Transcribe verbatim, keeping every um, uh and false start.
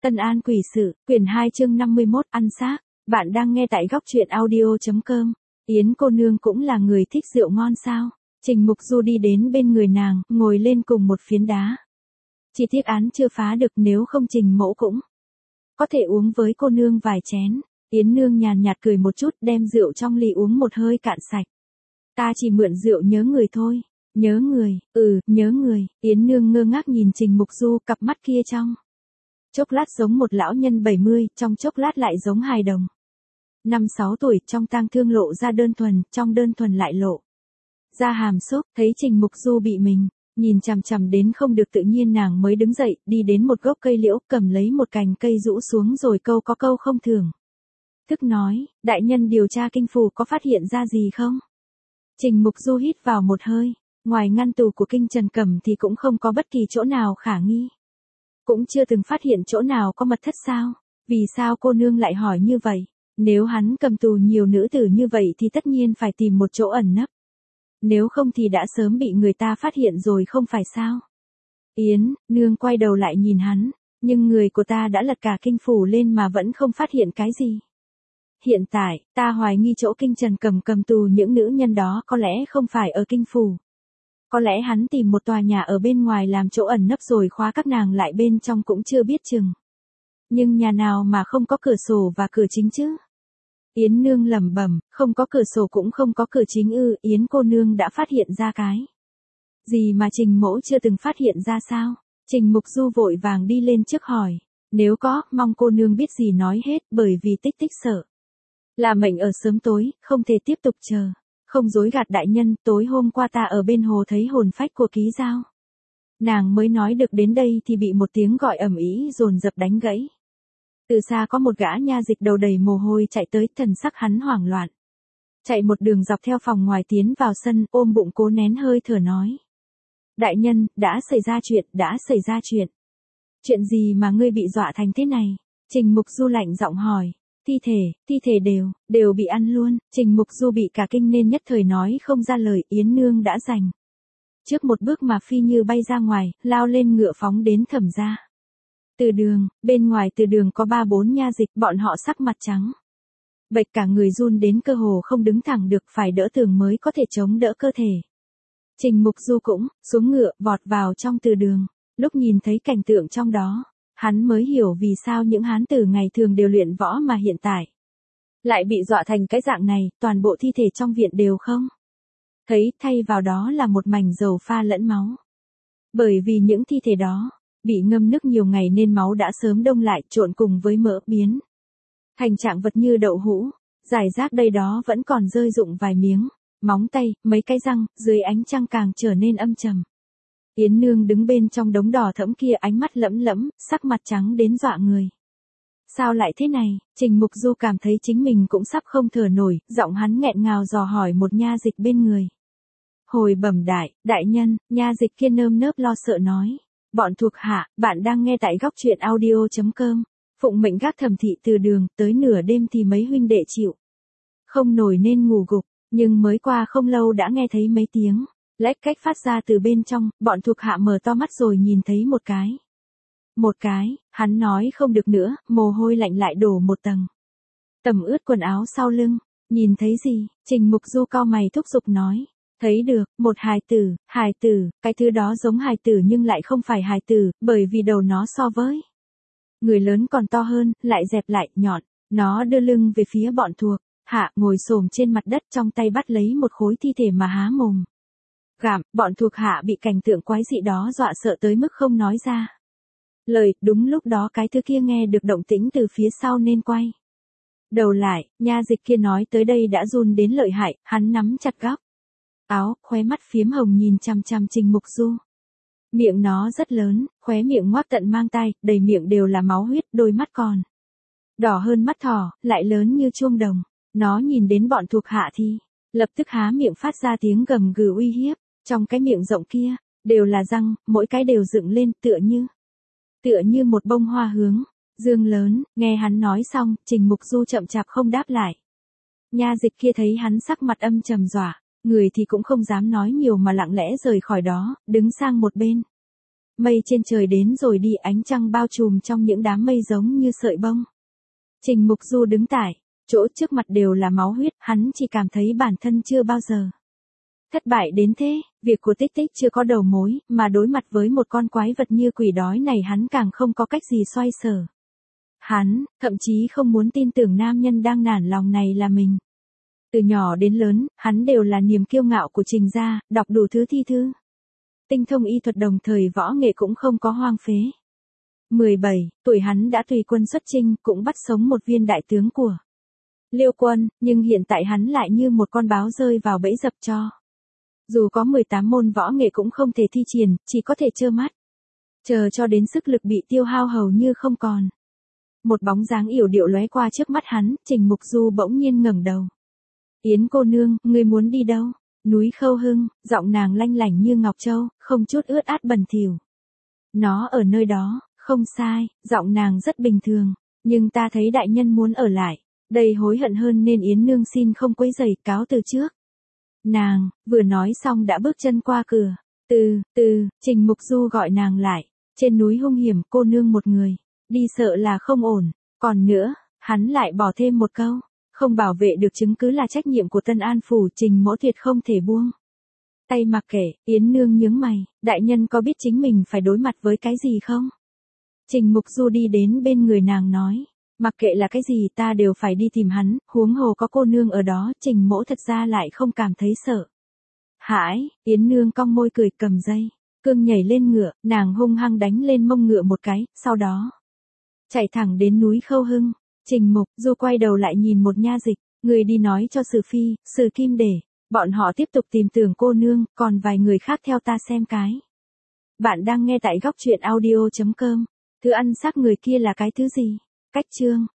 Tân An quỷ sự, quyển hai chương năm mươi mốt, ăn xác. Bạn đang nghe tại góc truyện audio.com. Yến cô nương cũng là người thích rượu ngon sao? Trình Mục Du đi đến bên người nàng, ngồi lên cùng một phiến đá. Chỉ tiếc án chưa phá được, nếu không Trình mẫu cũng có thể uống với cô nương vài chén. Yến nương nhàn nhạt cười một chút, đem rượu trong ly uống một hơi cạn sạch. Ta chỉ mượn rượu nhớ người thôi. Nhớ người, ừ, nhớ người. Yến nương ngơ ngác nhìn Trình Mục Du, cặp mắt kia trong chốc lát giống một lão nhân bảy mươi, trong chốc lát lại giống hài đồng năm sáu tuổi, trong tang thương lộ ra đơn thuần, trong đơn thuần lại lộ ra hàm xúc. Thấy Trình Mục Du bị mình nhìn chằm chằm đến không được tự nhiên, nàng mới đứng dậy, đi đến một gốc cây liễu, cầm lấy một cành cây rũ xuống rồi câu có câu không thường thức nói, đại nhân điều tra kinh phủ có phát hiện ra gì không? Trình Mục Du hít vào một hơi, ngoài ngăn tủ của Kinh Trần Cẩm thì cũng không có bất kỳ chỗ nào khả nghi. Cũng chưa từng phát hiện chỗ nào có mật thất sao? Vì sao cô nương lại hỏi như vậy? Nếu hắn cầm tù nhiều nữ tử như vậy thì tất nhiên phải tìm một chỗ ẩn nấp. Nếu không thì đã sớm bị người ta phát hiện rồi không phải sao? Yến, nương quay đầu lại nhìn hắn, nhưng người của ta đã lật cả kinh phủ lên mà vẫn không phát hiện cái gì. Hiện tại, ta hoài nghi chỗ Kinh Trần Cẩm cầm tù những nữ nhân đó có lẽ không phải ở kinh phủ. Có lẽ hắn tìm một tòa nhà ở bên ngoài làm chỗ ẩn nấp rồi khóa các nàng lại bên trong cũng chưa biết chừng. Nhưng nhà nào mà không có cửa sổ và cửa chính chứ? Yến nương lẩm bẩm, không có cửa sổ cũng không có cửa chính ư? Yến cô nương đã phát hiện ra cái gì mà Trình mẫu chưa từng phát hiện ra sao? Trình Mục Du vội vàng đi lên trước hỏi, nếu có, mong cô nương biết gì nói hết, bởi vì tích tích sợ là mệnh ở sớm tối, không thể tiếp tục chờ. Không dối gạt đại nhân, tối hôm qua ta ở bên hồ thấy hồn phách của Ký Giao. Nàng mới nói được đến đây thì bị một tiếng gọi ầm ĩ dồn dập đánh gãy. Từ xa có một gã nha dịch đầu đầy mồ hôi chạy tới, thần sắc hắn hoảng loạn. Chạy một đường dọc theo phòng ngoài tiến vào sân, ôm bụng cố nén hơi thở nói. Đại nhân, đã xảy ra chuyện, đã xảy ra chuyện. Chuyện gì mà ngươi bị dọa thành thế này? Trình Mục Du lạnh giọng hỏi. Thi thể, thi thể đều, đều bị ăn luôn. Trình Mục Du bị cả kinh nên nhất thời nói không ra lời. Yến nương đã giành trước một bước mà phi như bay ra ngoài, lao lên ngựa phóng đến Thẩm gia. Từ đường, bên ngoài từ đường có ba bốn nha dịch, bọn họ sắc mặt trắng bệch, cả người run đến cơ hồ không đứng thẳng được, phải đỡ tường mới có thể chống đỡ cơ thể. Trình Mục Du cũng xuống ngựa, vọt vào trong từ đường. Lúc nhìn thấy cảnh tượng trong đó, hắn mới hiểu vì sao những hán tử ngày thường đều luyện võ mà hiện tại lại bị dọa thành cái dạng này. Toàn bộ thi thể trong viện đều không thấy, thay vào đó là một mảnh dầu pha lẫn máu. Bởi vì những thi thể đó bị ngâm nước nhiều ngày nên máu đã sớm đông lại, trộn cùng với mỡ biến thành trạng vật như đậu hũ, rải rác đây đó vẫn còn rơi rụng vài miếng móng tay, mấy cái răng, dưới ánh trăng càng trở nên âm trầm. Yến nương đứng bên trong đống đỏ thẫm kia, ánh mắt lẫm lẫm, sắc mặt trắng đến dọa người. Sao lại thế này? Trình Mục Du cảm thấy chính mình cũng sắp không thở nổi, giọng hắn nghẹn ngào dò hỏi một nha dịch bên người. Hồi bẩm đại, đại nhân, nha dịch kia nơm nớp lo sợ nói. Bọn thuộc hạ, bạn đang nghe tại góc truyện audio.com. Phụng mệnh gác Thẩm thị từ đường, tới nửa đêm thì mấy huynh đệ chịu không nổi nên ngủ gục, nhưng mới qua không lâu đã nghe thấy mấy tiếng lách cách phát ra từ bên trong. Bọn thuộc hạ mở to mắt rồi nhìn thấy một cái. Một cái, hắn nói không được nữa, mồ hôi lạnh lại đổ một tầng. Tầm ướt quần áo sau lưng. Nhìn thấy gì? Trình Mục Du cau mày thúc giục nói. Thấy được, một hài tử, hài tử, cái thứ đó giống hài tử nhưng lại không phải hài tử, bởi vì đầu nó so với người lớn còn to hơn, lại dẹp lại, nhọn. Nó đưa lưng về phía bọn thuộc hạ, ngồi xổm trên mặt đất, trong tay bắt lấy một khối thi thể mà há mồm gặm. Bọn thuộc hạ bị cảnh tượng quái dị đó dọa sợ tới mức không nói ra lời. Đúng lúc đó cái thứ kia nghe được động tĩnh từ phía sau nên quay đầu lại. Nha dịch kia nói tới đây đã run đến lợi hại, hắn nắm chặt góc áo, khóe mắt phiếm hồng nhìn chằm chằm Trình Mục Du. Miệng nó rất lớn, khóe miệng ngoác tận mang tai, đầy miệng đều là máu huyết, đôi mắt còn đỏ hơn mắt thỏ, lại lớn như chuông đồng. Nó nhìn đến bọn thuộc hạ thì lập tức há miệng phát ra tiếng gầm gừ uy hiếp. Trong cái miệng rộng kia đều là răng, mỗi cái đều dựng lên tựa như tựa như một bông hoa hướng dương lớn. Nghe hắn nói xong, Trình Mục Du chậm chạp không đáp lại. Nha dịch kia thấy hắn sắc mặt âm trầm dọa người thì cũng không dám nói nhiều mà lặng lẽ rời khỏi đó, đứng sang một bên. Mây trên trời đến rồi đi, ánh trăng bao trùm trong những đám mây giống như sợi bông. Trình Mục Du đứng tại chỗ trước mặt đều là máu huyết, hắn chỉ cảm thấy bản thân chưa bao giờ thất bại đến thế, việc của Tích Tích chưa có đầu mối, mà đối mặt với một con quái vật như quỷ đói này hắn càng không có cách gì xoay sở. Hắn, thậm chí không muốn tin tưởng nam nhân đang nản lòng này là mình. Từ nhỏ đến lớn, hắn đều là niềm kiêu ngạo của Trình gia, đọc đủ thứ thi thư. Tinh thông y thuật đồng thời võ nghệ cũng không có hoang phế. mười bảy tuổi hắn đã tùy quân xuất chinh, cũng bắt sống một viên đại tướng của Liêu quân, nhưng hiện tại hắn lại như một con báo rơi vào bẫy dập cho. Dù có mười tám môn võ nghệ cũng không thể thi triển, chỉ có thể trơ mắt. Chờ cho đến sức lực bị tiêu hao hầu như không còn. Một bóng dáng yểu điệu lóe qua trước mắt hắn, Trình Mục Du bỗng nhiên ngẩng đầu. Yến cô nương, ngươi muốn đi đâu? Núi Khâu Hưng, giọng nàng lanh lảnh như ngọc châu, không chút ướt át bẩn thỉu. Nó ở nơi đó, không sai, giọng nàng rất bình thường, nhưng ta thấy đại nhân muốn ở lại, đầy hối hận hơn nên Yến nương xin không quấy rầy, cáo từ trước. Nàng, vừa nói xong đã bước chân qua cửa. Từ, từ, Trình Mục Du gọi nàng lại. Trên núi hung hiểm, cô nương một người. Đi sợ là không ổn. Còn nữa, hắn lại bỏ thêm một câu. Không bảo vệ được chứng cứ là trách nhiệm của Tân An Phủ, Trình mỗ tuyệt không thể buông tay mặc kệ. Yến nương nhướng mày. Đại nhân có biết chính mình phải đối mặt với cái gì không? Trình Mục Du đi đến bên người nàng nói. Mặc kệ là cái gì ta đều phải đi tìm hắn, huống hồ có cô nương ở đó, Trình mỗ thật ra lại không cảm thấy sợ. Hãi, Yến nương cong môi cười, cầm dây cương nhảy lên ngựa, nàng hung hăng đánh lên mông ngựa một cái, sau đó chạy thẳng đến núi Khâu Hưng. Trình Mục Du quay đầu lại nhìn một nha dịch, người đi nói cho Sử Phi, Sử Kim để bọn họ tiếp tục tìm tưởng cô nương, còn vài người khác theo ta xem cái. Bạn đang nghe tại góc truyện audio chấm com. Thứ ăn xác người kia là cái thứ gì? Cách chương